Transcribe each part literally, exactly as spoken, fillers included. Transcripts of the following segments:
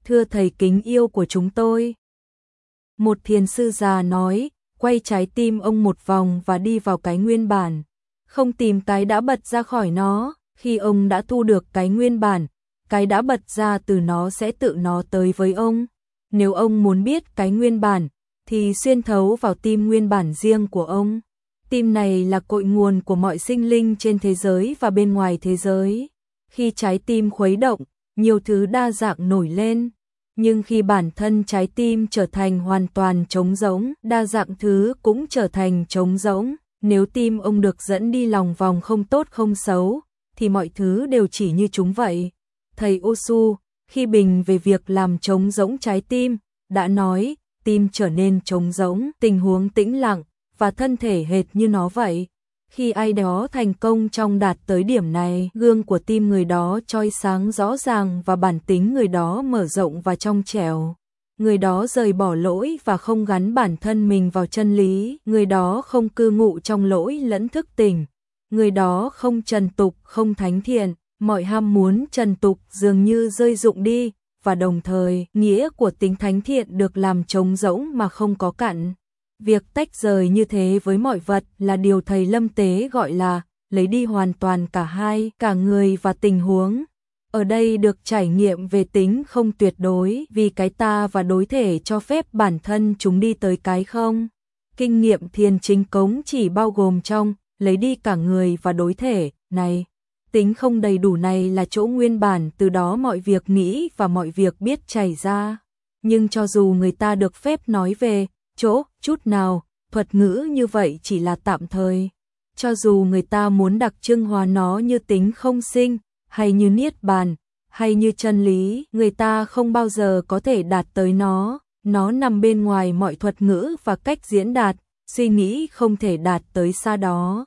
thưa thầy kính yêu của chúng tôi. Một thiền sư già nói, quay trái tim ông một vòng và đi vào cái nguyên bản. Không tìm cái đã bật ra khỏi nó, khi ông đã thu được cái nguyên bản, cái đã bật ra từ nó sẽ tự nó tới với ông. Nếu ông muốn biết cái nguyên bản, thì xuyên thấu vào tim nguyên bản riêng của ông. Tim này là cội nguồn của mọi sinh linh trên thế giới và bên ngoài thế giới. Khi trái tim khuấy động, nhiều thứ đa dạng nổi lên. Nhưng khi bản thân trái tim trở thành hoàn toàn trống rỗng, đa dạng thứ cũng trở thành trống rỗng. Nếu tim ông được dẫn đi lòng vòng không tốt không xấu, thì mọi thứ đều chỉ như chúng vậy. Thầy Osho, khi bình về việc làm trống rỗng trái tim, đã nói, tim trở nên trống rỗng, tình huống tĩnh lặng, và thân thể hệt như nó vậy. Khi ai đó thành công trong đạt tới điểm này, gương của tim người đó chói sáng rõ ràng và bản tính người đó mở rộng và trong trẻo. Người đó rời bỏ lỗi và không gắn bản thân mình vào chân lý, người đó không cư ngụ trong lỗi lẫn thức tỉnh. Người đó không trần tục, không thánh thiện, mọi ham muốn trần tục dường như rơi rụng đi, và đồng thời, nghĩa của tính thánh thiện được làm trống rỗng mà không có cặn. Việc tách rời như thế với mọi vật là điều thầy Lâm Tế gọi là lấy đi hoàn toàn cả hai, cả người và tình huống. Ở đây được trải nghiệm về tính không tuyệt đối, vì cái ta và đối thể cho phép bản thân chúng đi tới cái không. Kinh nghiệm thiền chính cống chỉ bao gồm trong lấy đi cả người và đối thể này. Tính không đầy đủ này là chỗ nguyên bản từ đó mọi việc nghĩ và mọi việc biết chảy ra. Nhưng cho dù người ta được phép nói về chỗ, chút nào, thuật ngữ như vậy chỉ là tạm thời. Cho dù người ta muốn đặc trưng hóa nó như tính không sinh, hay như niết bàn, hay như chân lý, người ta không bao giờ có thể đạt tới nó. Nó nằm bên ngoài mọi thuật ngữ và cách diễn đạt, suy nghĩ không thể đạt tới xa đó.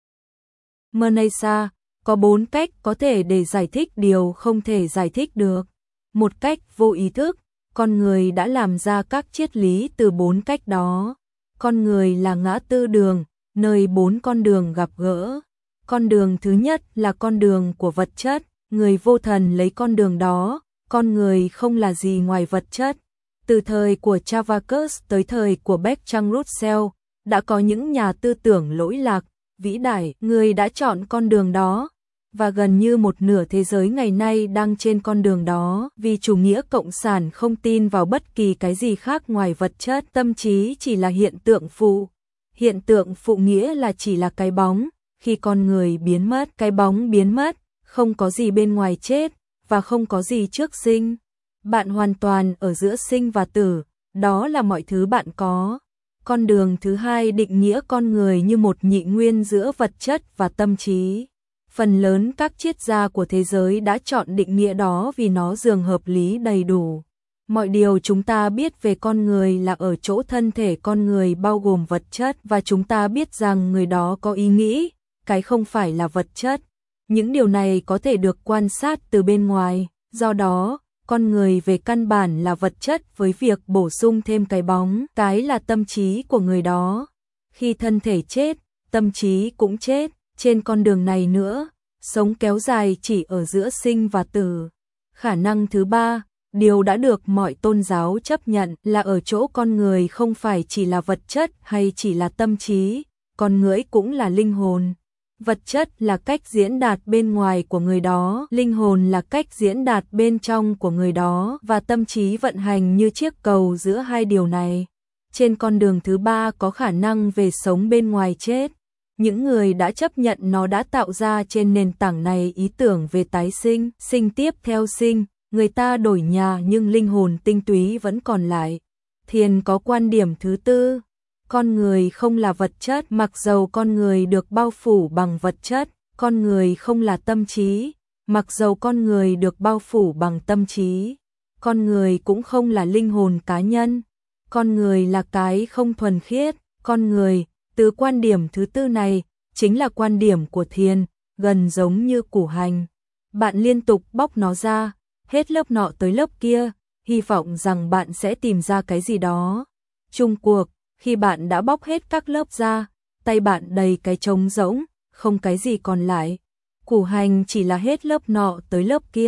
Manasa, có bốn cách có thể để giải thích điều không thể giải thích được. Một cách vô ý thức, con người đã làm ra các triết lý từ bốn cách đó. Con người là ngã tư đường, nơi bốn con đường gặp gỡ. Con đường thứ nhất là con đường của vật chất, người vô thần lấy con đường đó, con người không là gì ngoài vật chất. Từ thời của Charvakus tới thời của Bertrand Russell, đã có những nhà tư tưởng lỗi lạc, vĩ đại, người đã chọn con đường đó. Và gần như một nửa thế giới ngày nay đang trên con đường đó, vì chủ nghĩa cộng sản không tin vào bất kỳ cái gì khác ngoài vật chất, tâm trí chỉ là hiện tượng phụ. Hiện tượng phụ nghĩa là chỉ là cái bóng, khi con người biến mất, cái bóng biến mất, không có gì bên ngoài chết, và không có gì trước sinh. Bạn hoàn toàn ở giữa sinh và tử, đó là mọi thứ bạn có. Con đường thứ hai định nghĩa con người như một nhị nguyên giữa vật chất và tâm trí. Phần lớn các triết gia của thế giới đã chọn định nghĩa đó vì nó dường hợp lý đầy đủ. Mọi điều chúng ta biết về con người là ở chỗ thân thể con người bao gồm vật chất, và chúng ta biết rằng người đó có ý nghĩ, cái không phải là vật chất. Những điều này có thể được quan sát từ bên ngoài, do đó, con người về căn bản là vật chất với việc bổ sung thêm cái bóng, cái là tâm trí của người đó. Khi thân thể chết, tâm trí cũng chết. Trên con đường này nữa, sống kéo dài chỉ ở giữa sinh và tử. Khả năng thứ ba, điều đã được mọi tôn giáo chấp nhận là ở chỗ con người không phải chỉ là vật chất hay chỉ là tâm trí, con người cũng là linh hồn. Vật chất là cách diễn đạt bên ngoài của người đó, linh hồn là cách diễn đạt bên trong của người đó, và tâm trí vận hành như chiếc cầu giữa hai điều này. Trên con đường thứ ba có khả năng về sống bên ngoài chết. Những người đã chấp nhận nó đã tạo ra trên nền tảng này ý tưởng về tái sinh, sinh tiếp theo sinh, người ta đổi nhà nhưng linh hồn tinh túy vẫn còn lại. Thiền có quan điểm thứ tư, con người không là vật chất, mặc dầu con người được bao phủ bằng vật chất, con người không là tâm trí, mặc dầu con người được bao phủ bằng tâm trí, con người cũng không là linh hồn cá nhân, con người là cái không thuần khiết, con người. Từ quan điểm thứ tư này, chính là quan điểm của thiền, gần giống như củ hành. Bạn liên tục bóc nó ra, hết lớp nọ tới lớp kia, hy vọng rằng bạn sẽ tìm ra cái gì đó. Chung cuộc, khi bạn đã bóc hết các lớp ra, tay bạn đầy cái trống rỗng, không cái gì còn lại. Củ hành chỉ là hết lớp nọ tới lớp kia.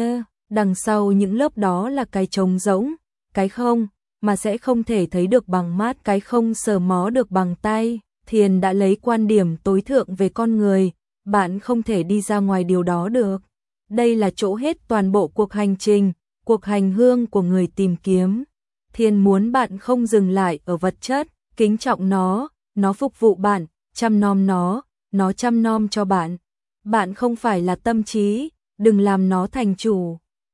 đằng sau những lớp đó là cái trống rỗng, cái không, mà sẽ không thể thấy được bằng mắt, cái không sờ mó được bằng tay. Thiền đã lấy quan điểm tối thượng về con người, bạn không thể đi ra ngoài điều đó được. Đây là chỗ hết toàn bộ cuộc hành trình, cuộc hành hương của người tìm kiếm. Thiền muốn bạn không dừng lại ở vật chất, kính trọng nó, nó phục vụ bạn, chăm nom nó, nó chăm nom cho bạn. Bạn không phải là tâm trí, đừng làm nó thành chủ.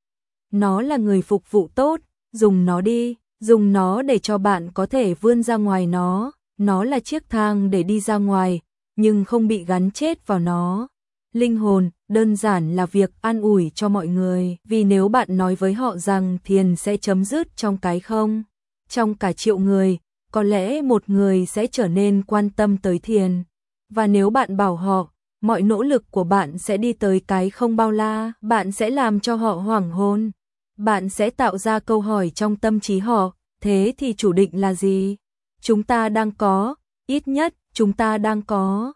Nó là người phục vụ tốt, dùng nó đi, dùng nó để cho bạn có thể vươn ra ngoài nó. Nó là chiếc thang để đi ra ngoài, nhưng không bị gắn chết vào nó. Linh hồn, đơn giản là việc an ủi cho mọi người, vì nếu bạn nói với họ rằng thiền sẽ chấm dứt trong cái không, trong cả triệu người, có lẽ một người sẽ trở nên quan tâm tới thiền. Và nếu bạn bảo họ, mọi nỗ lực của bạn sẽ đi tới cái không bao la, bạn sẽ làm cho họ hoảng hồn. Bạn sẽ tạo ra câu hỏi trong tâm trí họ, thế thì chủ định là gì? Chúng ta đang có, ít nhất chúng ta đang có.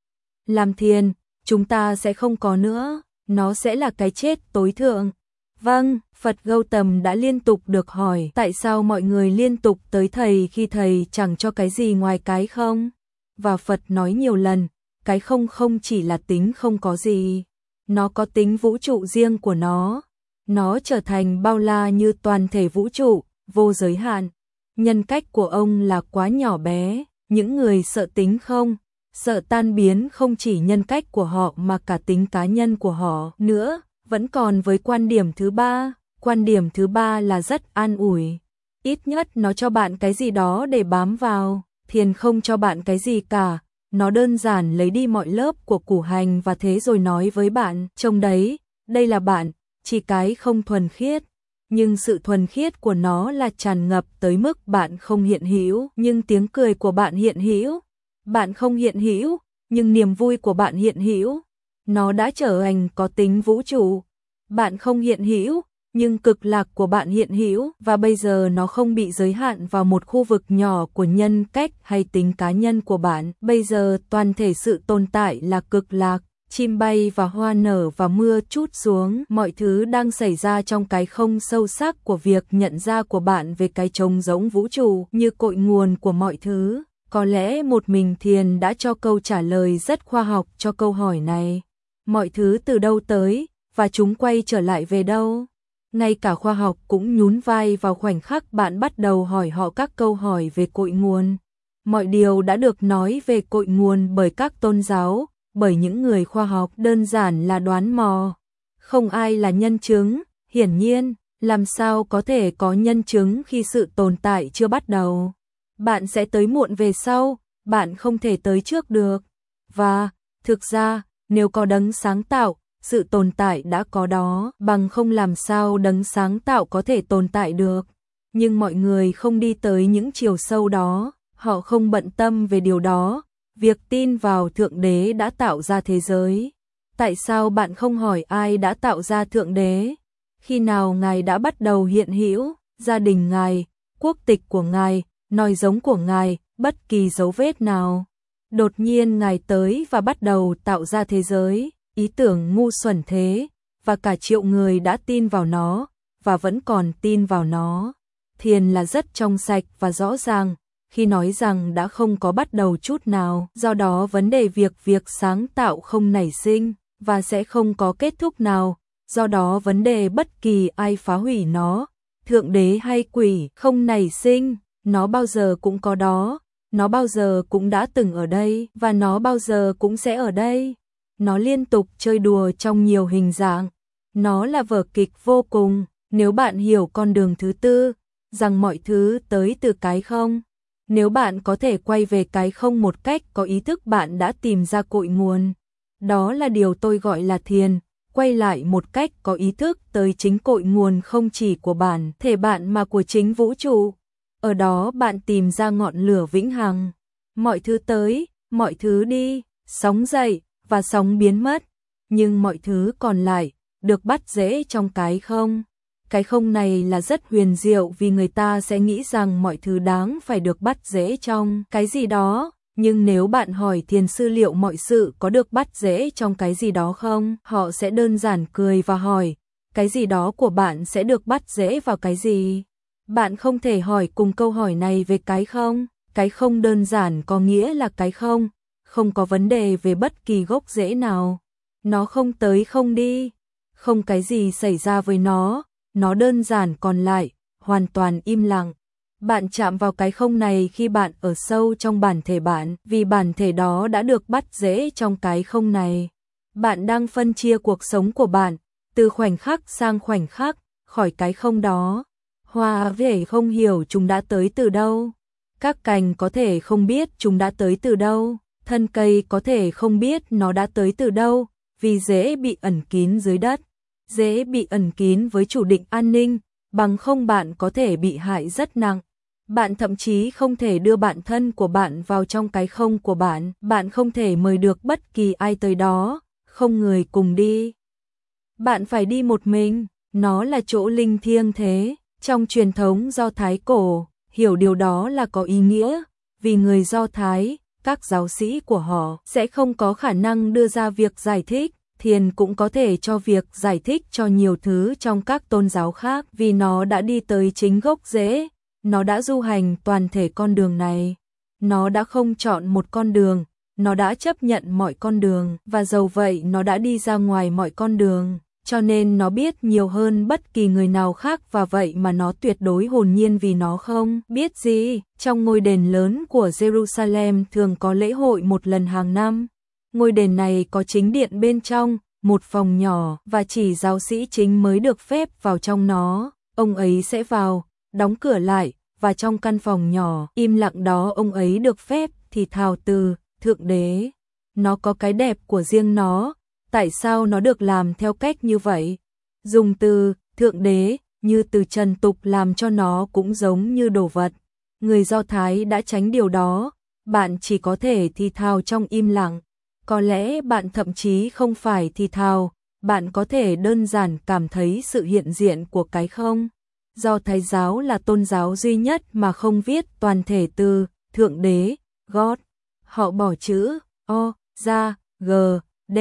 Làm thiền, chúng ta sẽ không có nữa, nó sẽ là cái chết tối thượng. Vâng, Phật Gautam đã liên tục được hỏi tại sao mọi người liên tục tới thầy khi thầy chẳng cho cái gì ngoài cái không. Và Phật nói nhiều lần, cái không không chỉ là tính không có gì, nó có tính vũ trụ riêng của nó. Nó trở thành bao la như toàn thể vũ trụ, vô giới hạn. Nhân cách của ông là quá nhỏ bé, những người sợ tính không, sợ tan biến không chỉ nhân cách của họ mà cả tính cá nhân của họ nữa, vẫn còn với quan điểm thứ ba. Quan điểm thứ ba là rất an ủi. Ít nhất nó cho bạn cái gì đó để bám vào. Thiền không cho bạn cái gì cả, nó đơn giản lấy đi mọi lớp của củ hành và thế rồi nói với bạn, trông đấy, đây là bạn, chỉ cái không thuần khiết. Nhưng sự thuần khiết của nó là tràn ngập tới mức bạn không hiện hữu, nhưng tiếng cười của bạn hiện hữu. Bạn không hiện hữu, nhưng niềm vui của bạn hiện hữu. Nó đã trở thành có tính vũ trụ. Bạn không hiện hữu, nhưng cực lạc của bạn hiện hữu, và bây giờ nó không bị giới hạn vào một khu vực nhỏ của nhân cách hay tính cá nhân của bạn. Bây giờ toàn thể sự tồn tại là cực lạc. Chim bay và hoa nở và mưa trút xuống, mọi thứ đang xảy ra trong cái không sâu sắc của việc nhận ra của bạn về cái trống rỗng vũ trụ như cội nguồn của mọi thứ. Có lẽ một mình thiền đã cho câu trả lời rất khoa học cho câu hỏi này. Mọi thứ từ đâu tới, và chúng quay trở lại về đâu? Ngay cả khoa học cũng nhún vai vào khoảnh khắc bạn bắt đầu hỏi họ các câu hỏi về cội nguồn. Mọi điều đã được nói về cội nguồn bởi các tôn giáo, bởi những người khoa học, đơn giản là đoán mò. Không ai là nhân chứng, hiển nhiên, làm sao có thể có nhân chứng khi sự tồn tại chưa bắt đầu. Bạn sẽ tới muộn về sau, bạn không thể tới trước được. Và, thực ra, nếu có đấng sáng tạo, sự tồn tại đã có đó, bằng không làm sao đấng sáng tạo có thể tồn tại được. Nhưng mọi người không đi tới những chiều sâu đó, họ không bận tâm về điều đó. Việc tin vào Thượng Đế đã tạo ra thế giới. Tại sao bạn không hỏi ai đã tạo ra Thượng Đế? Khi nào Ngài đã bắt đầu hiện hữu, gia đình Ngài, quốc tịch của Ngài, nòi giống của Ngài, bất kỳ dấu vết nào. Đột nhiên Ngài tới và bắt đầu tạo ra thế giới, ý tưởng ngu xuẩn thế, và cả triệu người đã tin vào nó, và vẫn còn tin vào nó. Thiền là rất trong sạch và rõ ràng, khi nói rằng đã không có bắt đầu chút nào, do đó vấn đề việc việc sáng tạo không nảy sinh, và sẽ không có kết thúc nào, do đó vấn đề bất kỳ ai phá hủy nó, Thượng Đế hay quỷ, không nảy sinh, nó bao giờ cũng có đó, nó bao giờ cũng đã từng ở đây, và nó bao giờ cũng sẽ ở đây. Nó liên tục chơi đùa trong nhiều hình dạng, nó là vở kịch vô cùng, nếu bạn hiểu con đường thứ tư, rằng mọi thứ tới từ cái không. Nếu bạn có thể quay về cái không một cách có ý thức bạn đã tìm ra cội nguồn. Đó là điều tôi gọi là thiền, quay lại một cách có ý thức tới chính cội nguồn không chỉ của bản thể bạn mà của chính vũ trụ. Ở đó bạn tìm ra ngọn lửa vĩnh hằng. Mọi thứ tới, mọi thứ đi, sóng dậy và sóng biến mất. Nhưng mọi thứ còn lại, được bắt rễ trong cái không. Cái không này là rất huyền diệu vì người ta sẽ nghĩ rằng mọi thứ đáng phải được bắt rễ trong cái gì đó. Nhưng nếu bạn hỏi thiền sư liệu mọi sự có được bắt rễ trong cái gì đó không, họ sẽ đơn giản cười và hỏi, cái gì đó của bạn sẽ được bắt rễ vào cái gì. Bạn không thể hỏi cùng câu hỏi này về cái không. Cái không đơn giản có nghĩa là cái không, không có vấn đề về bất kỳ gốc rễ nào. Nó không tới không đi, không cái gì xảy ra với nó, nó đơn giản còn lại, hoàn toàn im lặng. Bạn chạm vào cái không này khi bạn ở sâu trong bản thể bạn, vì bản thể đó đã được bắt rễ trong cái không này. Bạn đang phân chia cuộc sống của bạn, từ khoảnh khắc sang khoảnh khắc, khỏi cái không đó. Hoa về không hiểu chúng đã tới từ đâu. Các cành có thể không biết chúng đã tới từ đâu. Thân cây có thể không biết nó đã tới từ đâu, vì rễ bị ẩn kín dưới đất. Rễ bị ẩn kín với chủ định an ninh, bằng không bạn có thể bị hại rất nặng. Bạn thậm chí không thể đưa bản thân của bạn vào trong cái không của bạn. Bạn không thể mời được bất kỳ ai tới đó, không người cùng đi. Bạn phải đi một mình, nó là chỗ linh thiêng thế. Trong truyền thống Do Thái cổ, hiểu điều đó là có ý nghĩa, vì người Do Thái, các giáo sĩ của họ sẽ không có khả năng đưa ra việc giải thích. Thiền cũng có thể cho việc giải thích cho nhiều thứ trong các tôn giáo khác, vì nó đã đi tới chính gốc rễ, nó đã du hành toàn thể con đường này. Nó đã không chọn một con đường, nó đã chấp nhận mọi con đường, và dầu vậy nó đã đi ra ngoài mọi con đường, cho nên nó biết nhiều hơn bất kỳ người nào khác, và vậy mà nó tuyệt đối hồn nhiên vì nó không biết gì. Trong ngôi đền lớn của Jerusalem thường có lễ hội một lần hàng năm. Ngôi đền này có chính điện bên trong, một phòng nhỏ, và chỉ giáo sĩ chính mới được phép vào trong nó. Ông ấy sẽ vào, đóng cửa lại, và trong căn phòng nhỏ, im lặng đó ông ấy được phép thì thào từ Thượng Đế. Nó có cái đẹp của riêng nó, tại sao nó được làm theo cách như vậy? Dùng từ Thượng Đế như từ trần tục làm cho nó cũng giống như đồ vật. Người Do Thái đã tránh điều đó, bạn chỉ có thể thì thào trong im lặng. Có lẽ bạn thậm chí không phải thì thào, bạn có thể đơn giản cảm thấy sự hiện diện của cái không. Do Thái giáo là tôn giáo duy nhất mà không viết toàn thể từ Thượng Đế, God. Họ bỏ chữ O ra, G, D.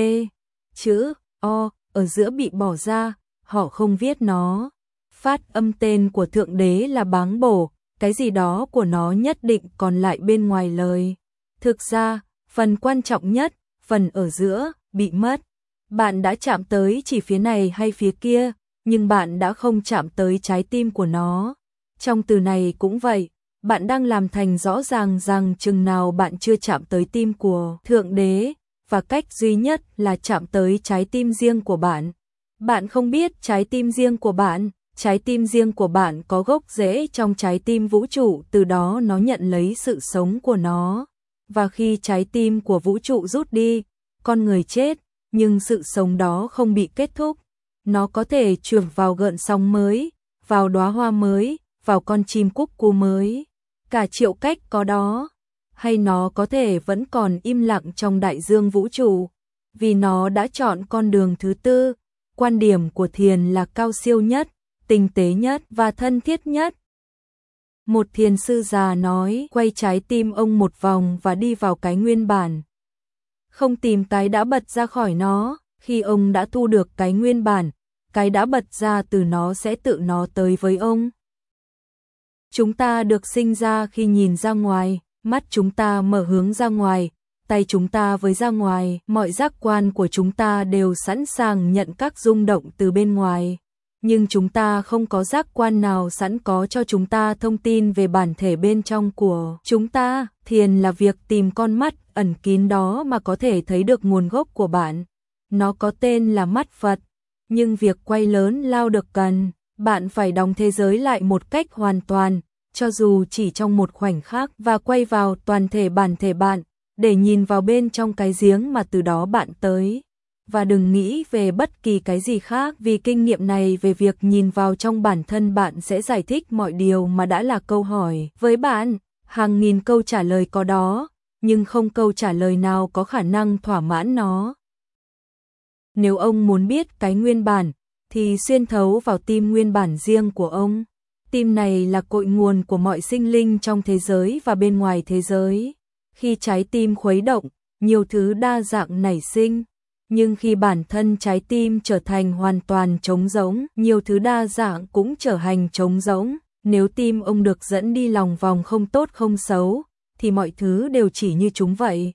Chữ O ở giữa bị bỏ ra, họ không viết nó. Phát âm tên của Thượng Đế là báng bổ, cái gì đó của nó nhất định còn lại bên ngoài lời. Thực ra, phần quan trọng nhất, phần ở giữa, bị mất. Bạn đã chạm tới chỉ phía này hay phía kia, nhưng bạn đã không chạm tới trái tim của nó. Trong từ này cũng vậy, bạn đang làm thành rõ ràng rằng chừng nào bạn chưa chạm tới tim của Thượng Đế, và cách duy nhất là chạm tới trái tim riêng của bạn. Bạn không biết trái tim riêng của bạn, trái tim riêng của bạn có gốc rễ trong trái tim vũ trụ, từ đó nó nhận lấy sự sống của nó. Và khi trái tim của vũ trụ rút đi, con người chết, nhưng sự sống đó không bị kết thúc. Nó có thể chuyển vào gợn sóng mới, vào đóa hoa mới, vào con chim cúc cu mới. Cả triệu cách có đó. Hay nó có thể vẫn còn im lặng trong đại dương vũ trụ, vì nó đã chọn con đường thứ tư. Quan điểm của thiền là cao siêu nhất, tinh tế nhất và thân thiết nhất. Một thiền sư già nói, quay trái tim ông một vòng và đi vào cái nguyên bản. Không tìm cái đã bật ra khỏi nó, khi ông đã thu được cái nguyên bản, cái đã bật ra từ nó sẽ tự nó tới với ông. Chúng ta được sinh ra khi nhìn ra ngoài, mắt chúng ta mở hướng ra ngoài, tay chúng ta với ra ngoài, mọi giác quan của chúng ta đều sẵn sàng nhận các rung động từ bên ngoài. Nhưng chúng ta không có giác quan nào sẵn có cho chúng ta thông tin về bản thể bên trong của chúng ta. Thiền là việc tìm con mắt ẩn kín đó mà có thể thấy được nguồn gốc của bạn. Nó có tên là mắt Phật, nhưng việc quay lớn lao được cần, bạn phải đóng thế giới lại một cách hoàn toàn, cho dù chỉ trong một khoảnh khắc, và quay vào toàn thể bản thể bạn, để nhìn vào bên trong cái giếng mà từ đó bạn tới. Và đừng nghĩ về bất kỳ cái gì khác, vì kinh nghiệm này về việc nhìn vào trong bản thân bạn sẽ giải thích mọi điều mà đã là câu hỏi với bạn. Hàng nghìn câu trả lời có đó, nhưng không câu trả lời nào có khả năng thỏa mãn nó. Nếu ông muốn biết cái nguyên bản, thì xuyên thấu vào tim nguyên bản riêng của ông. Tim này là cội nguồn của mọi sinh linh trong thế giới và bên ngoài thế giới. Khi trái tim khuấy động, nhiều thứ đa dạng nảy sinh. Nhưng khi bản thân trái tim trở thành hoàn toàn trống rỗng, nhiều thứ đa dạng cũng trở thành trống rỗng. Nếu tim ông được dẫn đi lòng vòng không tốt không xấu, thì mọi thứ đều chỉ như chúng vậy.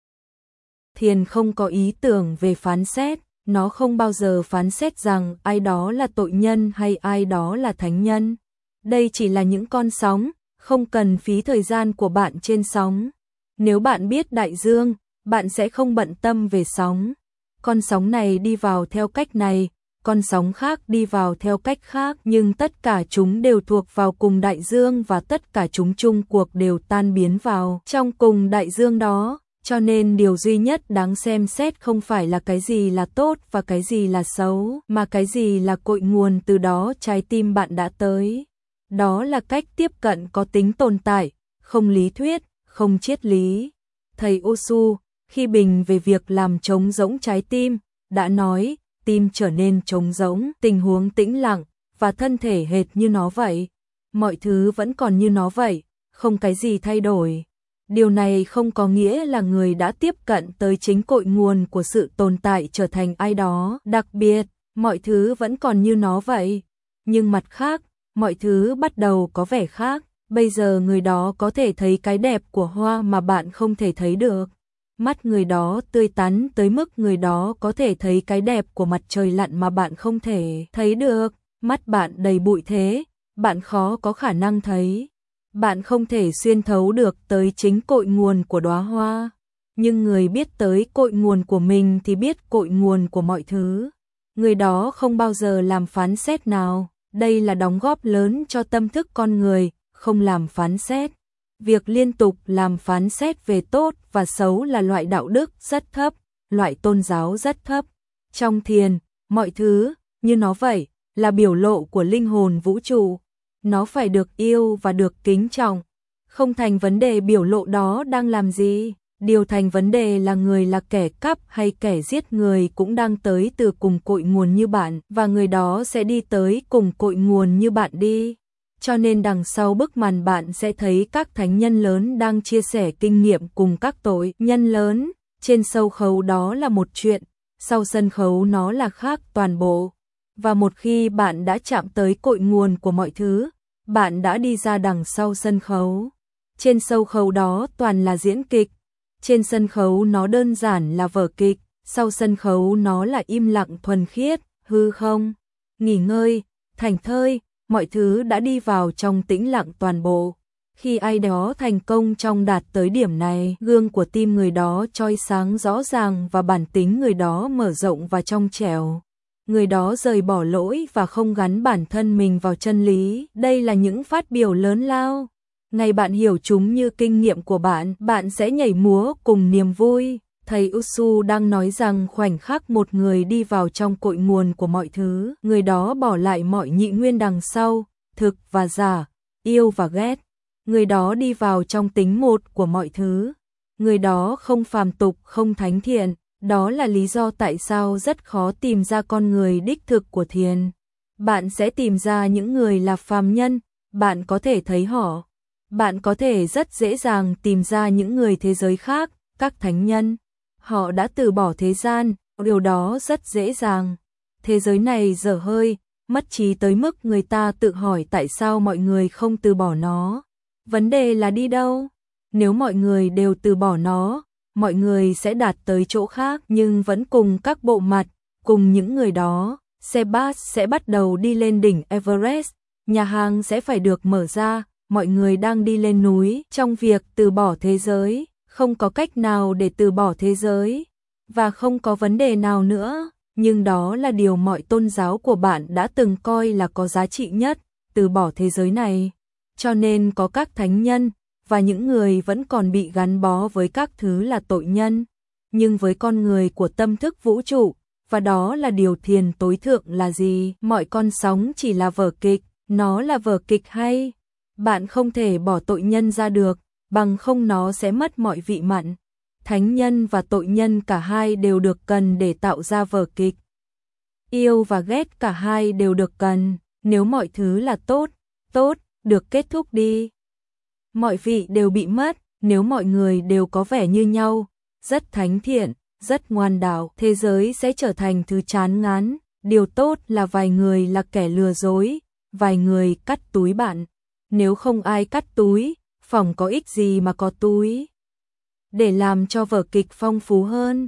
Thiền không có ý tưởng về phán xét, nó không bao giờ phán xét rằng ai đó là tội nhân hay ai đó là thánh nhân. Đây chỉ là những con sóng, không cần phí thời gian của bạn trên sóng. Nếu bạn biết đại dương, bạn sẽ không bận tâm về sóng. Con sóng này đi vào theo cách này, con sóng khác đi vào theo cách khác, nhưng tất cả chúng đều thuộc vào cùng đại dương và tất cả chúng chung cuộc đều tan biến vào trong cùng đại dương đó. Cho nên điều duy nhất đáng xem xét không phải là cái gì là tốt và cái gì là xấu, mà cái gì là cội nguồn từ đó trái tim bạn đã tới. Đó là cách tiếp cận có tính tồn tại, không lý thuyết, không triết lý. Thầy Osho, khi bình về việc làm trống rỗng trái tim, đã nói, tim trở nên trống rỗng, tình huống tĩnh lặng, và thân thể hệt như nó vậy. Mọi thứ vẫn còn như nó vậy, không cái gì thay đổi. Điều này không có nghĩa là người đã tiếp cận tới chính cội nguồn của sự tồn tại trở thành ai đó đặc biệt, mọi thứ vẫn còn như nó vậy. Nhưng mặt khác, mọi thứ bắt đầu có vẻ khác, bây giờ người đó có thể thấy cái đẹp của hoa mà bạn không thể thấy được. Mắt người đó tươi tắn tới mức người đó có thể thấy cái đẹp của mặt trời lặn mà bạn không thể thấy được. Mắt bạn đầy bụi thế, bạn khó có khả năng thấy. Bạn không thể xuyên thấu được tới chính cội nguồn của đóa hoa. Nhưng người biết tới cội nguồn của mình thì biết cội nguồn của mọi thứ. Người đó không bao giờ làm phán xét nào. Đây là đóng góp lớn cho tâm thức con người, không làm phán xét. Việc liên tục làm phán xét về tốt và xấu là loại đạo đức rất thấp, loại tôn giáo rất thấp. Trong thiền, mọi thứ, như nó vậy, là biểu lộ của linh hồn vũ trụ. Nó phải được yêu và được kính trọng. Không thành vấn đề biểu lộ đó đang làm gì. Điều thành vấn đề là người là kẻ cắp hay kẻ giết người cũng đang tới từ cùng cội nguồn như bạn, và người đó sẽ đi tới cùng cội nguồn như bạn đi. Cho nên đằng sau bức màn bạn sẽ thấy các thánh nhân lớn đang chia sẻ kinh nghiệm cùng các tội nhân lớn. Trên sân khấu đó là một chuyện, sau sân khấu nó là khác toàn bộ. Và một khi bạn đã chạm tới cội nguồn của mọi thứ, bạn đã đi ra đằng sau sân khấu. Trên sân khấu đó toàn là diễn kịch. Trên sân khấu nó đơn giản là vở kịch, sau sân khấu nó là im lặng thuần khiết, hư không, nghỉ ngơi, thảnh thơi, mọi thứ đã đi vào trong tĩnh lặng toàn bộ. Khi ai đó thành công trong đạt tới điểm này, gương của tim người đó chói sáng rõ ràng và bản tính người đó mở rộng và trong trẻo. Người đó rời bỏ lỗi và không gắn bản thân mình vào chân lý. Đây là những phát biểu lớn lao. Ngày bạn hiểu chúng như kinh nghiệm của bạn, bạn sẽ nhảy múa cùng niềm vui. Thầy Osho đang nói rằng khoảnh khắc một người đi vào trong cội nguồn của mọi thứ, người đó bỏ lại mọi nhị nguyên đằng sau, thực và giả, yêu và ghét. Người đó đi vào trong tính một của mọi thứ. Người đó không phàm tục, không thánh thiện. Đó là lý do tại sao rất khó tìm ra con người đích thực của thiền. Bạn sẽ tìm ra những người là phàm nhân, bạn có thể thấy họ. Bạn có thể rất dễ dàng tìm ra những người thế giới khác, các thánh nhân. Họ đã từ bỏ thế gian, điều đó rất dễ dàng. Thế giới này dở hơi, mất trí tới mức người ta tự hỏi tại sao mọi người không từ bỏ nó. Vấn đề là đi đâu? Nếu mọi người đều từ bỏ nó, mọi người sẽ đạt tới chỗ khác nhưng vẫn cùng các bộ mặt, cùng những người đó. Xe bus sẽ bắt đầu đi lên đỉnh Everest, nhà hàng sẽ phải được mở ra, mọi người đang đi lên núi. Trong việc từ bỏ thế giới, không có cách nào để từ bỏ thế giới, và không có vấn đề nào nữa, nhưng đó là điều mọi tôn giáo của bạn đã từng coi là có giá trị nhất, từ bỏ thế giới này. Cho nên có các thánh nhân, và những người vẫn còn bị gắn bó với các thứ là tội nhân. Nhưng với con người của tâm thức vũ trụ, và đó là điều thiền tối thượng là gì? Mọi con sóng chỉ là vở kịch, nó là vở kịch hay. Bạn không thể bỏ tội nhân ra được, bằng không nó sẽ mất mọi vị mặn. Thánh nhân và tội nhân cả hai đều được cần để tạo ra vở kịch. Yêu và ghét cả hai đều được cần, nếu mọi thứ là tốt, tốt, được kết thúc đi. Mọi vị đều bị mất, nếu mọi người đều có vẻ như nhau, rất thánh thiện, rất ngoan đạo, thế giới sẽ trở thành thứ chán ngán, điều tốt là vài người là kẻ lừa dối, vài người cắt túi bạn, nếu không ai cắt túi, phòng có ích gì mà có túi. Để làm cho vở kịch phong phú hơn.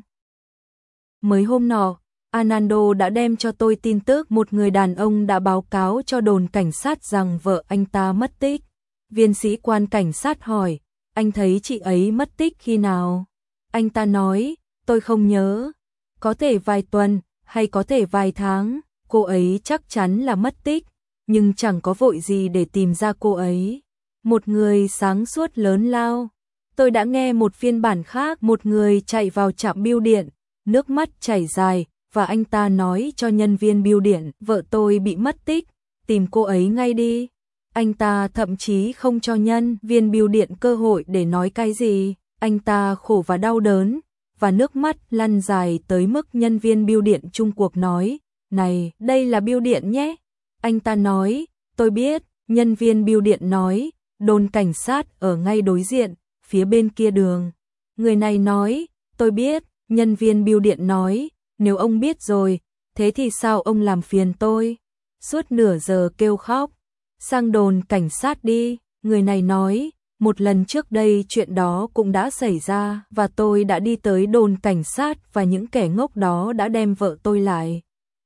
Mới hôm nọ, Anando đã đem cho tôi tin tức một người đàn ông đã báo cáo cho đồn cảnh sát rằng vợ anh ta mất tích. Viên sĩ quan cảnh sát hỏi, anh thấy chị ấy mất tích khi nào? Anh ta nói, tôi không nhớ, có thể vài tuần, hay có thể vài tháng, cô ấy chắc chắn là mất tích, nhưng chẳng có vội gì để tìm ra cô ấy. Một người sáng suốt lớn lao. Tôi đã nghe một phiên bản khác, một người chạy vào trạm bưu điện, nước mắt chảy dài, và anh ta nói cho nhân viên bưu điện, vợ tôi bị mất tích, tìm cô ấy ngay đi. Anh ta thậm chí không cho nhân viên bưu điện cơ hội để nói cái gì, anh ta khổ và đau đớn, và nước mắt lăn dài tới mức nhân viên bưu điện chung cuộc nói, này, đây là bưu điện nhé. Anh ta nói, tôi biết, nhân viên bưu điện nói, đồn cảnh sát ở ngay đối diện, phía bên kia đường. Người này nói, tôi biết, nhân viên bưu điện nói, nếu ông biết rồi, thế thì sao ông làm phiền tôi? Suốt nửa giờ kêu khóc, sang đồn cảnh sát đi, người này nói, một lần trước đây chuyện đó cũng đã xảy ra, và tôi đã đi tới đồn cảnh sát và những kẻ ngốc đó đã đem vợ tôi lại.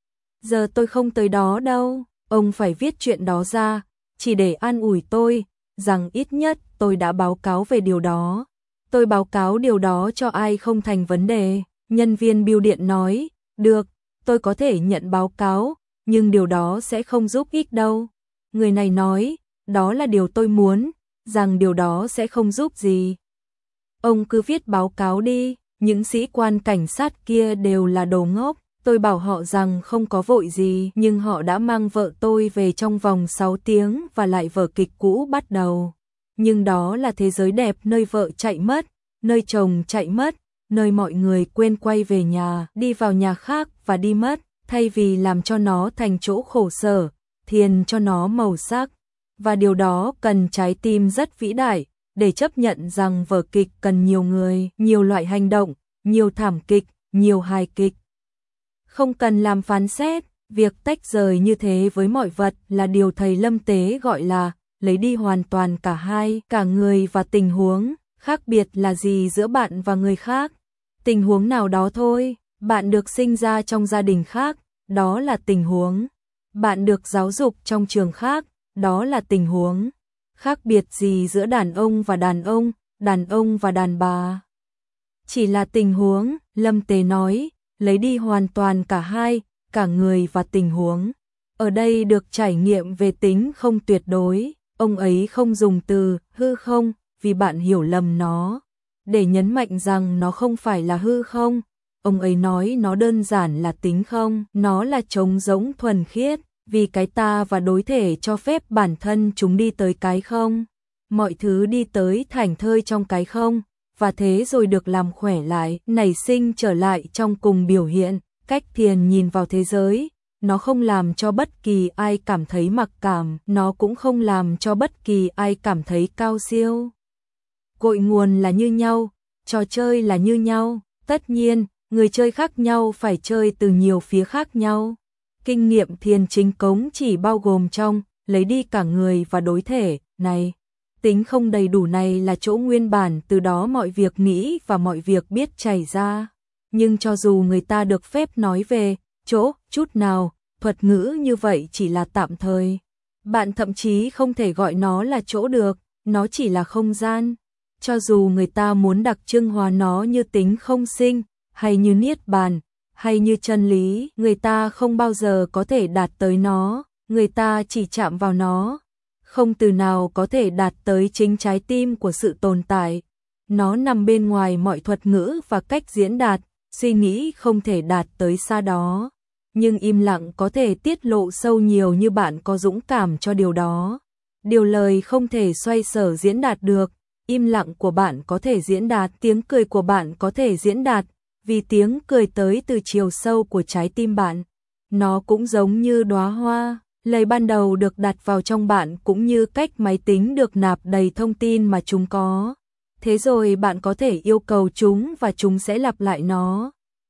Giờ tôi không tới đó đâu, ông phải viết chuyện đó ra, chỉ để an ủi tôi, rằng ít nhất tôi đã báo cáo về điều đó. Tôi báo cáo điều đó cho ai không thành vấn đề. Nhân viên bưu điện nói, được, tôi có thể nhận báo cáo, nhưng điều đó sẽ không giúp ích đâu. Người này nói, đó là điều tôi muốn, rằng điều đó sẽ không giúp gì. Ông cứ viết báo cáo đi, những sĩ quan cảnh sát kia đều là đồ ngốc. Tôi bảo họ rằng không có vội gì, nhưng họ đã mang vợ tôi về trong vòng sáu tiếng và lại vở kịch cũ bắt đầu. Nhưng đó là thế giới đẹp nơi vợ chạy mất, nơi chồng chạy mất, nơi mọi người quên quay về nhà, đi vào nhà khác và đi mất, thay vì làm cho nó thành chỗ khổ sở, thiền cho nó màu sắc. Và điều đó cần trái tim rất vĩ đại, để chấp nhận rằng vở kịch cần nhiều người, nhiều loại hành động, nhiều thảm kịch, nhiều hài kịch. Không cần làm phán xét, việc tách rời như thế với mọi vật là điều thầy Lâm Tế gọi là lấy đi hoàn toàn cả hai, cả người và tình huống. Khác biệt là gì giữa bạn và người khác? Tình huống nào đó thôi, bạn được sinh ra trong gia đình khác, đó là tình huống. Bạn được giáo dục trong trường khác, đó là tình huống. Khác biệt gì giữa đàn ông và đàn ông, đàn ông và đàn bà? Chỉ là tình huống, Lâm Tế nói, lấy đi hoàn toàn cả hai, cả người và tình huống. Ở đây được trải nghiệm về tính không tuyệt đối, ông ấy không dùng từ hư không, vì bạn hiểu lầm nó, để nhấn mạnh rằng nó không phải là hư không. Ông ấy nói nó đơn giản là tính không, nó là trống rỗng thuần khiết, vì cái ta và đối thể cho phép bản thân chúng đi tới cái không. Mọi thứ đi tới thảnh thơi trong cái không, và thế rồi được làm khỏe lại, nảy sinh trở lại trong cùng biểu hiện. Cách thiền nhìn vào thế giới, nó không làm cho bất kỳ ai cảm thấy mặc cảm, nó cũng không làm cho bất kỳ ai cảm thấy cao siêu. Cội nguồn là như nhau, trò chơi là như nhau, tất nhiên, người chơi khác nhau phải chơi từ nhiều phía khác nhau. Kinh nghiệm thiền chính cống chỉ bao gồm trong, lấy đi cả người và đối thể, này. Tính không đầy đủ này là chỗ nguyên bản từ đó mọi việc nghĩ và mọi việc biết chảy ra. Nhưng cho dù người ta được phép nói về chỗ, chút nào, thuật ngữ như vậy chỉ là tạm thời. Bạn thậm chí không thể gọi nó là chỗ được, nó chỉ là không gian. Cho dù người ta muốn đặc trưng hóa nó như tính không sinh, hay như niết bàn, hay như chân lý, người ta không bao giờ có thể đạt tới nó, người ta chỉ chạm vào nó. Không từ nào có thể đạt tới chính trái tim của sự tồn tại. Nó nằm bên ngoài mọi thuật ngữ và cách diễn đạt, suy nghĩ không thể đạt tới xa đó. Nhưng im lặng có thể tiết lộ sâu nhiều như bạn có dũng cảm cho điều đó. Điều lời không thể xoay sở diễn đạt được, im lặng của bạn có thể diễn đạt, tiếng cười của bạn có thể diễn đạt, vì tiếng cười tới từ chiều sâu của trái tim bạn. Nó cũng giống như đóa hoa, lời ban đầu được đặt vào trong bạn cũng như cách máy tính được nạp đầy thông tin mà chúng có. Thế rồi bạn có thể yêu cầu chúng và chúng sẽ lặp lại nó.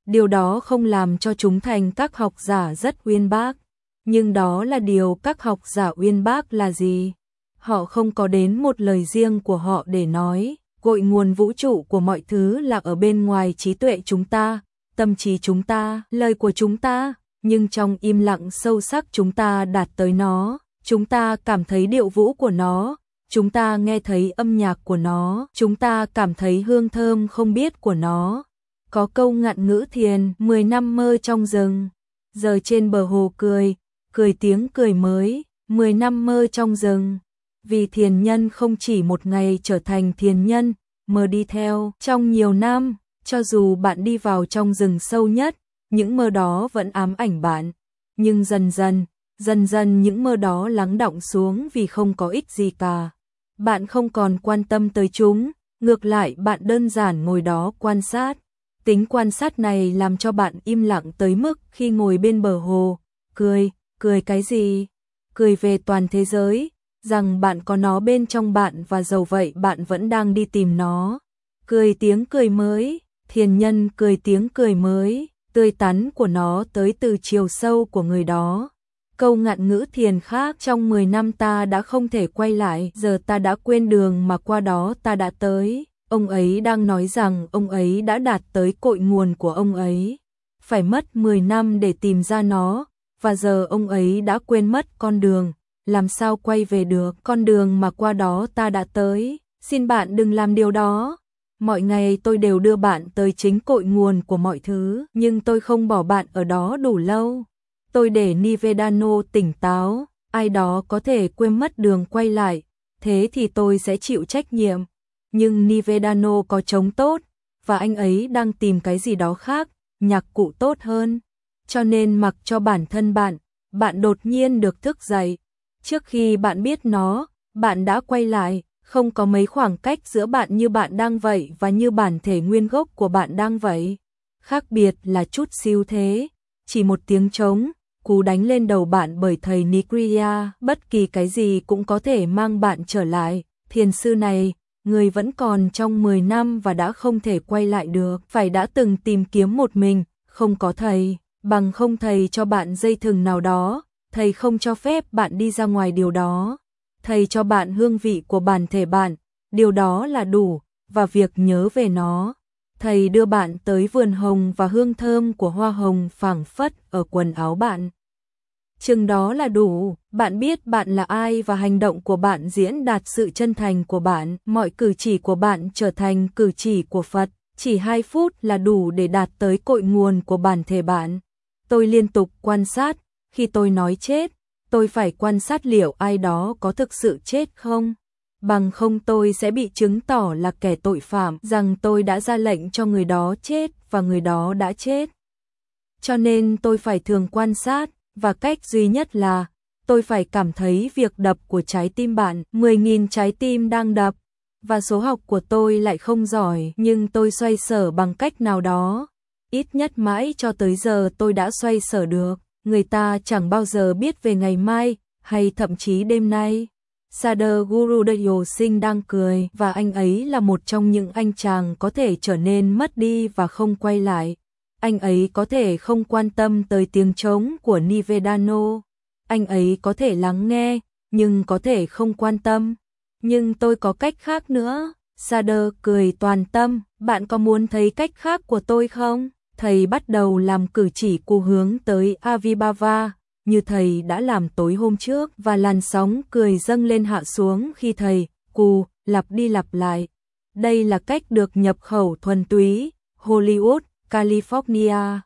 Điều đó không làm cho chúng thành các học giả rất uyên bác. Nhưng đó là điều các học giả uyên bác là gì? Họ không có đến một lời riêng của họ để nói, cội nguồn vũ trụ của mọi thứ là ở bên ngoài trí tuệ chúng ta, tâm trí chúng ta, lời của chúng ta, nhưng trong im lặng sâu sắc chúng ta đạt tới nó, chúng ta cảm thấy điệu vũ của nó, chúng ta nghe thấy âm nhạc của nó, chúng ta cảm thấy hương thơm không biết của nó. Có câu ngạn ngữ thiền, mười năm mơ trong rừng, giờ trên bờ hồ cười, cười tiếng cười mới, mười năm mơ trong rừng. Vì thiền nhân không chỉ một ngày trở thành thiền nhân, mơ đi theo trong nhiều năm, cho dù bạn đi vào trong rừng sâu nhất, những mơ đó vẫn ám ảnh bạn. Nhưng dần dần, dần dần những mơ đó lắng đọng xuống vì không có ích gì cả. Bạn không còn quan tâm tới chúng, ngược lại bạn đơn giản ngồi đó quan sát. Tính quan sát này làm cho bạn im lặng tới mức khi ngồi bên bờ hồ, cười, cười cái gì? Cười về toàn thế giới, rằng bạn có nó bên trong bạn và dầu vậy bạn vẫn đang đi tìm nó. Cười tiếng cười mới, thiền nhân cười tiếng cười mới, tươi tắn của nó tới từ chiều sâu của người đó. Câu ngạn ngữ thiền khác, trong mười năm ta đã không thể quay lại, giờ ta đã quên đường mà qua đó ta đã tới. Ông ấy đang nói rằng ông ấy đã đạt tới cội nguồn của ông ấy. Phải mất mười năm để tìm ra nó, và giờ ông ấy đã quên mất con đường. Làm sao quay về được con đường mà qua đó ta đã tới? Xin bạn đừng làm điều đó. Mọi ngày tôi đều đưa bạn tới chính cội nguồn của mọi thứ, nhưng tôi không bỏ bạn ở đó đủ lâu. Tôi để Nivedano tỉnh táo, ai đó có thể quên mất đường quay lại, thế thì tôi sẽ chịu trách nhiệm. Nhưng Nivedano có trống tốt, và anh ấy đang tìm cái gì đó khác, nhạc cụ tốt hơn. Cho nên mặc cho bản thân bạn, bạn đột nhiên được thức dậy. Trước khi bạn biết nó, bạn đã quay lại, không có mấy khoảng cách giữa bạn như bạn đang vậy và như bản thể nguyên gốc của bạn đang vậy. Khác biệt là chút xíu thế, chỉ một tiếng trống, cú đánh lên đầu bạn bởi thầy Nikriya, bất kỳ cái gì cũng có thể mang bạn trở lại. Thiền sư này, người vẫn còn trong mười năm và đã không thể quay lại được, phải đã từng tìm kiếm một mình, không có thầy, bằng không thầy cho bạn dây thừng nào đó, thầy không cho phép bạn đi ra ngoài điều đó. Thầy cho bạn hương vị của bản thể bạn, điều đó là đủ, và việc nhớ về nó. Thầy đưa bạn tới vườn hồng và hương thơm của hoa hồng phảng phất ở quần áo bạn. Chừng đó là đủ, bạn biết bạn là ai và hành động của bạn diễn đạt sự chân thành của bạn, mọi cử chỉ của bạn trở thành cử chỉ của Phật, chỉ hai phút là đủ để đạt tới cội nguồn của bản thể bạn. Tôi liên tục quan sát, khi tôi nói chết, tôi phải quan sát liệu ai đó có thực sự chết không, bằng không tôi sẽ bị chứng tỏ là kẻ tội phạm, rằng tôi đã ra lệnh cho người đó chết và người đó đã chết. Cho nên tôi phải thường quan sát, và cách duy nhất là tôi phải cảm thấy việc đập của trái tim bạn, mười nghìn trái tim đang đập, và số học của tôi lại không giỏi, nhưng tôi xoay sở bằng cách nào đó. Ít nhất mãi cho tới giờ tôi đã xoay sở được. Người ta chẳng bao giờ biết về ngày mai, hay thậm chí đêm nay. Sadhguru Dayo Singh đang cười, và anh ấy là một trong những anh chàng có thể trở nên mất đi và không quay lại. Anh ấy có thể không quan tâm tới tiếng trống của Nivedano. Anh ấy có thể lắng nghe, nhưng có thể không quan tâm. Nhưng tôi có cách khác nữa. Sadhu cười toàn tâm, bạn có muốn thấy cách khác của tôi không? Thầy bắt đầu làm cử chỉ cù hướng tới Avibhava, như thầy đã làm tối hôm trước, và làn sóng cười dâng lên hạ xuống khi thầy cù lặp đi lặp lại. Đây là cách được nhập khẩu thuần túy, Hollywood, California.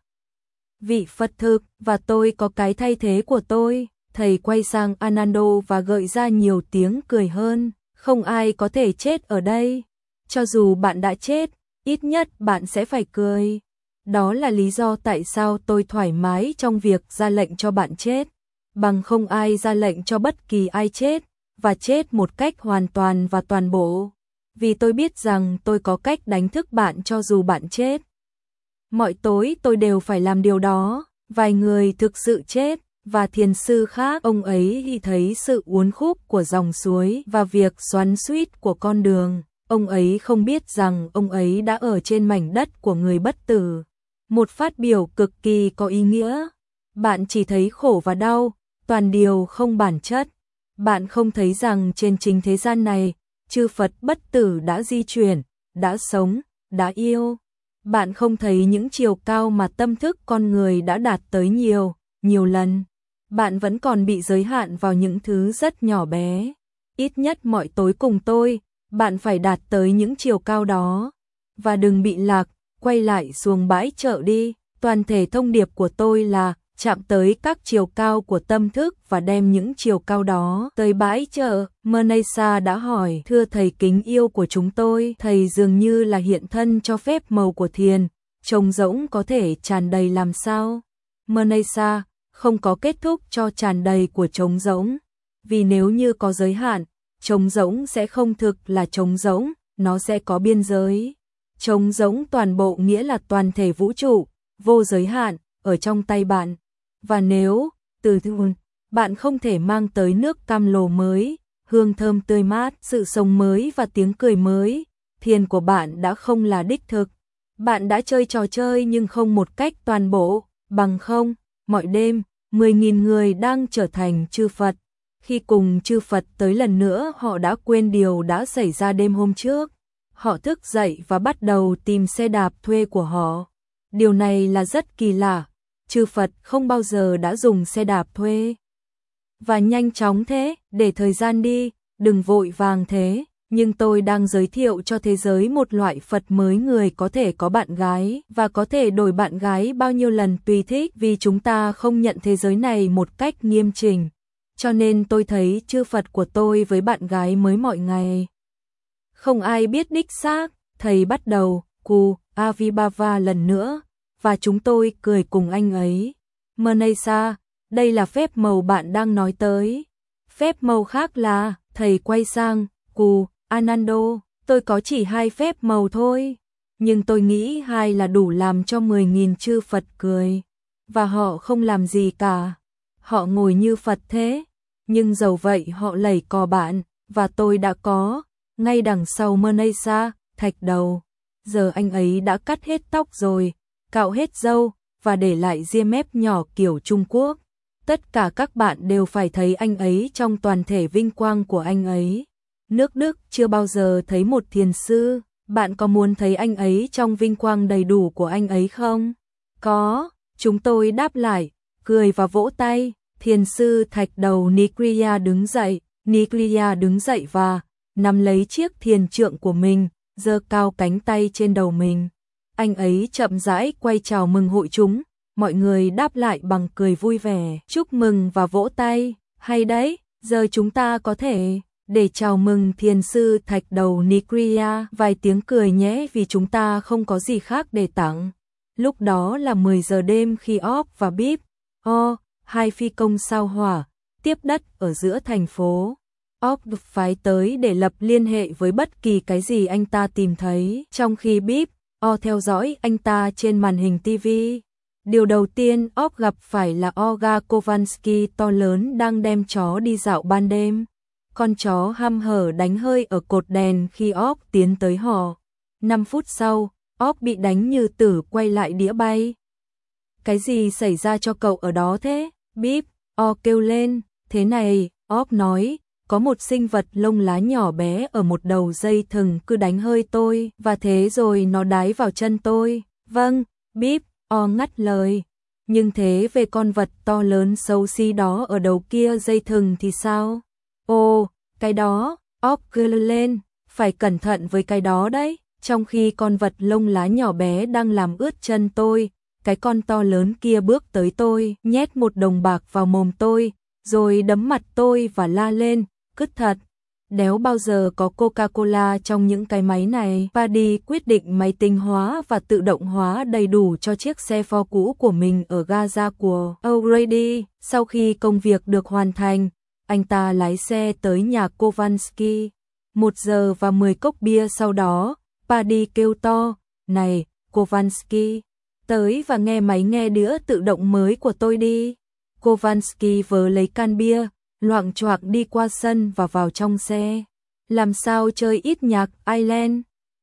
Vị Phật thực, và tôi có cái thay thế của tôi. Thầy quay sang Anando và gợi ra nhiều tiếng cười hơn. Không ai có thể chết ở đây. Cho dù bạn đã chết, ít nhất bạn sẽ phải cười. Đó là lý do tại sao tôi thoải mái trong việc ra lệnh cho bạn chết. Bằng không ai ra lệnh cho bất kỳ ai chết, và chết một cách hoàn toàn và toàn bộ. Vì tôi biết rằng tôi có cách đánh thức bạn cho dù bạn chết. Mọi tối tôi đều phải làm điều đó. Vài người thực sự chết, và thiền sư khác, ông ấy thì thấy sự uốn khúc của dòng suối và việc xoắn xuýt của con đường. Ông ấy không biết rằng ông ấy đã ở trên mảnh đất của người bất tử. Một phát biểu cực kỳ có ý nghĩa. Bạn chỉ thấy khổ và đau, toàn điều không bản chất. Bạn không thấy rằng trên chính thế gian này, chư Phật bất tử đã di chuyển, đã sống, đã yêu. Bạn không thấy những chiều cao mà tâm thức con người đã đạt tới nhiều, nhiều lần. Bạn vẫn còn bị giới hạn vào những thứ rất nhỏ bé. Ít nhất mọi tối cùng tôi, bạn phải đạt tới những chiều cao đó. Và đừng bị lạc, quay lại xuồng bãi chợ đi. Toàn thể thông điệp của tôi là chạm tới các chiều cao của tâm thức và đem những chiều cao đó tới bãi chợ. Manasa đã hỏi, thưa thầy kính yêu của chúng tôi, thầy dường như là hiện thân cho phép màu của thiền, trống rỗng có thể tràn đầy làm sao? Manasa, không có kết thúc cho tràn đầy của trống rỗng, vì nếu như có giới hạn, trống rỗng sẽ không thực là trống rỗng, nó sẽ có biên giới. Trống rỗng toàn bộ nghĩa là toàn thể vũ trụ, vô giới hạn, ở trong tay bạn. Và nếu, từ thường, bạn không thể mang tới nước cam lồ mới, hương thơm tươi mát, sự sống mới và tiếng cười mới, thiền của bạn đã không là đích thực. Bạn đã chơi trò chơi nhưng không một cách toàn bộ, bằng không, mọi đêm, mười nghìn người đang trở thành chư Phật. Khi cùng chư Phật tới lần nữa họ đã quên điều đã xảy ra đêm hôm trước. Họ thức dậy và bắt đầu tìm xe đạp thuê của họ. Điều này là rất kỳ lạ. Chư Phật không bao giờ đã dùng xe đạp thuê. Và nhanh chóng thế, để thời gian đi, đừng vội vàng thế. Nhưng tôi đang giới thiệu cho thế giới một loại Phật mới, người có thể có bạn gái và có thể đổi bạn gái bao nhiêu lần tùy thích, vì chúng ta không nhận thế giới này một cách nghiêm chỉnh. Cho nên tôi thấy chư Phật của tôi với bạn gái mới mọi ngày. Không ai biết đích xác, thầy bắt đầu, cu, Avibhava lần nữa, và chúng tôi cười cùng anh ấy. Manasa, đây là phép màu bạn đang nói tới. Phép màu khác là, thầy quay sang, cu, Anando, tôi có chỉ hai phép màu thôi. Nhưng tôi nghĩ hai là đủ làm cho mười nghìn chư Phật cười. Và họ không làm gì cả. Họ ngồi như Phật thế. Nhưng dầu vậy họ lẩy cò bạn, và tôi đã có, ngay đằng sau Manasa, thạch đầu. Giờ anh ấy đã cắt hết tóc rồi, cạo hết râu, và để lại ria mép nhỏ kiểu Trung Quốc. Tất cả các bạn đều phải thấy anh ấy trong toàn thể vinh quang của anh ấy. Nước Đức chưa bao giờ thấy một thiền sư, bạn có muốn thấy anh ấy trong vinh quang đầy đủ của anh ấy không? Có, chúng tôi đáp lại, cười và vỗ tay. Thiền sư thạch đầu Nikriya đứng dậy, Nikriya đứng dậy và nắm lấy chiếc thiền trượng của mình, giơ cao cánh tay trên đầu mình. Anh ấy chậm rãi quay chào mừng hội chúng, mọi người đáp lại bằng cười vui vẻ, chúc mừng và vỗ tay. Hay đấy, giờ chúng ta có thể để chào mừng thiền sư thạch đầu Nikriya vài tiếng cười nhé, vì chúng ta không có gì khác để tặng. Lúc đó là mười giờ đêm khi Orc và Bip, O, hai phi công sao hỏa, tiếp đất ở giữa thành phố. Orc được phái tới để lập liên hệ với bất kỳ cái gì anh ta tìm thấy, trong khi Bip, O theo dõi anh ta trên màn hình ti vi. Điều đầu tiên Orc gặp phải là Olga Kovansky to lớn đang đem chó đi dạo ban đêm. Con chó hăm hở đánh hơi ở cột đèn khi Orc tiến tới họ. năm phút sau, Orc bị đánh như tử quay lại đĩa bay. Cái gì xảy ra cho cậu ở đó thế? Bip, O kêu lên. Thế này, Orc nói, có một sinh vật lông lá nhỏ bé ở một đầu dây thừng cứ đánh hơi tôi, và thế rồi nó đái vào chân tôi. Vâng, Bip, O ngắt lời. Nhưng thế về con vật to lớn xấu xí đó ở đầu kia dây thừng thì sao? Ồ, cái đó, Orc kêu lên, phải cẩn thận với cái đó đấy. Trong khi con vật lông lá nhỏ bé đang làm ướt chân tôi, cái con to lớn kia bước tới tôi, nhét một đồng bạc vào mồm tôi, rồi đấm mặt tôi và la lên, cứt thật. Đéo bao giờ có Coca-Cola trong những cái máy này. Paddy quyết định máy tính hóa và tự động hóa đầy đủ cho chiếc xe Ford cũ của mình ở Gaza của O'Grady. Sau khi công việc được hoàn thành, anh ta lái xe tới nhà Kovansky. Một giờ và mười cốc bia sau đó, Paddy kêu to, này, Kovansky, tới và nghe máy nghe đĩa tự động mới của tôi đi. Kovansky vớ lấy can bia, loạng choạng đi qua sân và vào trong xe. Làm sao chơi ít nhạc Ireland?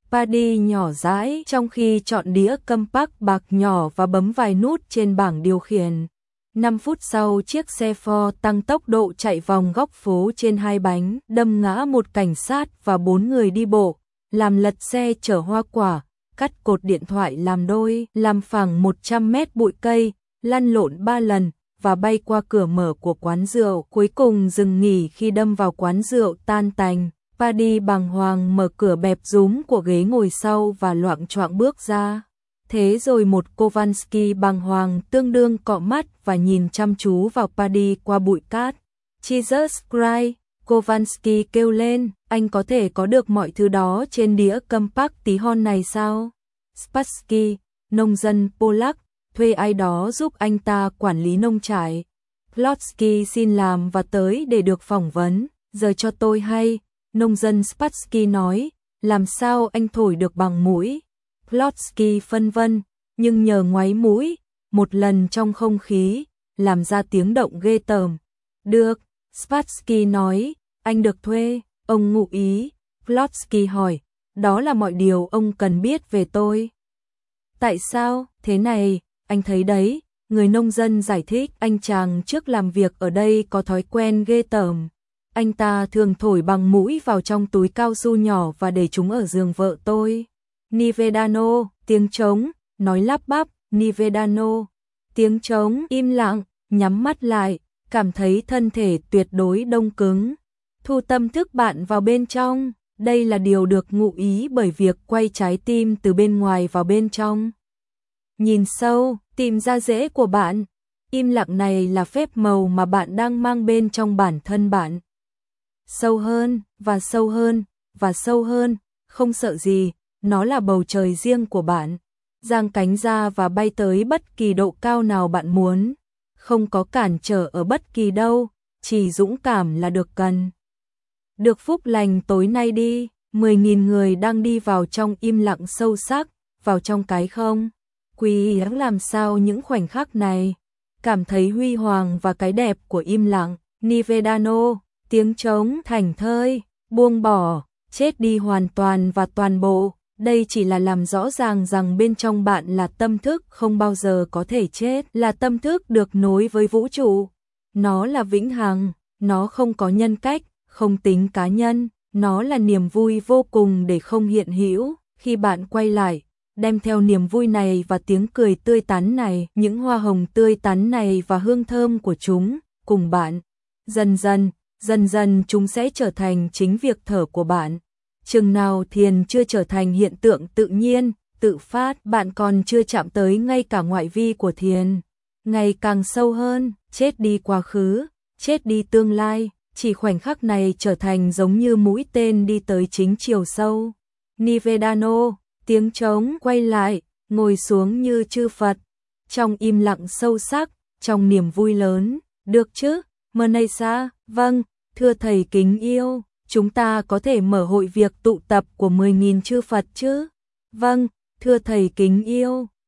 Paddy nhỏ dãi trong khi chọn đĩa compact bạc nhỏ và bấm vài nút trên bảng điều khiển. năm phút sau, chiếc xe Ford tăng tốc độ chạy vòng góc phố trên hai bánh, đâm ngã một cảnh sát và bốn người đi bộ, làm lật xe chở hoa quả, cắt cột điện thoại làm đôi, làm phẳng một trăm mét bụi cây, lăn lộn ba lần và bay qua cửa mở của quán rượu, cuối cùng dừng nghỉ khi đâm vào quán rượu tan tành. Paddy bàng hoàng mở cửa bẹp rúm của ghế ngồi sau và loạng choạng bước ra. Thế rồi một Kowalski bàng hoàng tương đương cọ mắt và nhìn chăm chú vào Paddy qua bụi cát. Jesus Christ, Kowalski kêu lên, anh có thể có được mọi thứ đó trên đĩa compact tí hon này sao? Spassky, nông dân Polak, thuê ai đó giúp anh ta quản lý nông trại. Plotsky xin làm và tới để được phỏng vấn, giờ cho tôi hay. Nông dân Spassky nói, làm sao anh thổi được bằng mũi? Plotsky phân vân, nhưng nhờ ngoáy mũi, một lần trong không khí, làm ra tiếng động ghê tởm. Được, Spassky nói, anh được thuê, ông ngụ ý. Plotsky hỏi, đó là mọi điều ông cần biết về tôi. Tại sao, thế này, anh thấy đấy, người nông dân giải thích, anh chàng trước làm việc ở đây có thói quen ghê tởm. Anh ta thường thổi bằng mũi vào trong túi cao su nhỏ và để chúng ở giường vợ tôi. Nivedano, tiếng trống, nói lắp bắp, Nivedano. Tiếng trống im lặng, nhắm mắt lại, cảm thấy thân thể tuyệt đối đông cứng. Thu tâm thức bạn vào bên trong, đây là điều được ngụ ý bởi việc quay trái tim từ bên ngoài vào bên trong. Nhìn sâu, tìm ra rễ của bạn. Im lặng này là phép màu mà bạn đang mang bên trong bản thân bạn. Sâu hơn, và sâu hơn, và sâu hơn, không sợ gì, nó là bầu trời riêng của bạn. Giang cánh ra và bay tới bất kỳ độ cao nào bạn muốn. Không có cản trở ở bất kỳ đâu, chỉ dũng cảm là được cần. Được phúc lành tối nay đi, mười nghìn người đang đi vào trong im lặng sâu sắc, vào trong cái không. Quý làm sao những khoảnh khắc này, cảm thấy huy hoàng và cái đẹp của im lặng. Nivedano, tiếng trống thảnh thơi, buông bỏ, chết đi hoàn toàn và toàn bộ. Đây chỉ là làm rõ ràng rằng bên trong bạn là tâm thức không bao giờ có thể chết, là tâm thức được nối với vũ trụ. Nó là vĩnh hằng, nó không có nhân cách, không tính cá nhân, nó là niềm vui vô cùng để không hiện hữu. Khi bạn quay lại, đem theo niềm vui này và tiếng cười tươi tắn này, những hoa hồng tươi tắn này và hương thơm của chúng, cùng bạn. Dần dần, dần dần chúng sẽ trở thành chính việc thở của bạn. Chừng nào thiền chưa trở thành hiện tượng tự nhiên, tự phát, bạn còn chưa chạm tới ngay cả ngoại vi của thiền. Ngày càng sâu hơn, chết đi quá khứ, chết đi tương lai, chỉ khoảnh khắc này trở thành giống như mũi tên đi tới chính chiều sâu. Nivedano, tiếng trống quay lại, ngồi xuống như chư Phật, trong im lặng sâu sắc, trong niềm vui lớn. Được chứ, Manasa, vâng, thưa thầy kính yêu. Chúng ta có thể mở hội việc tụ tập của mười nghìn chư Phật chứ? Vâng, thưa thầy kính yêu.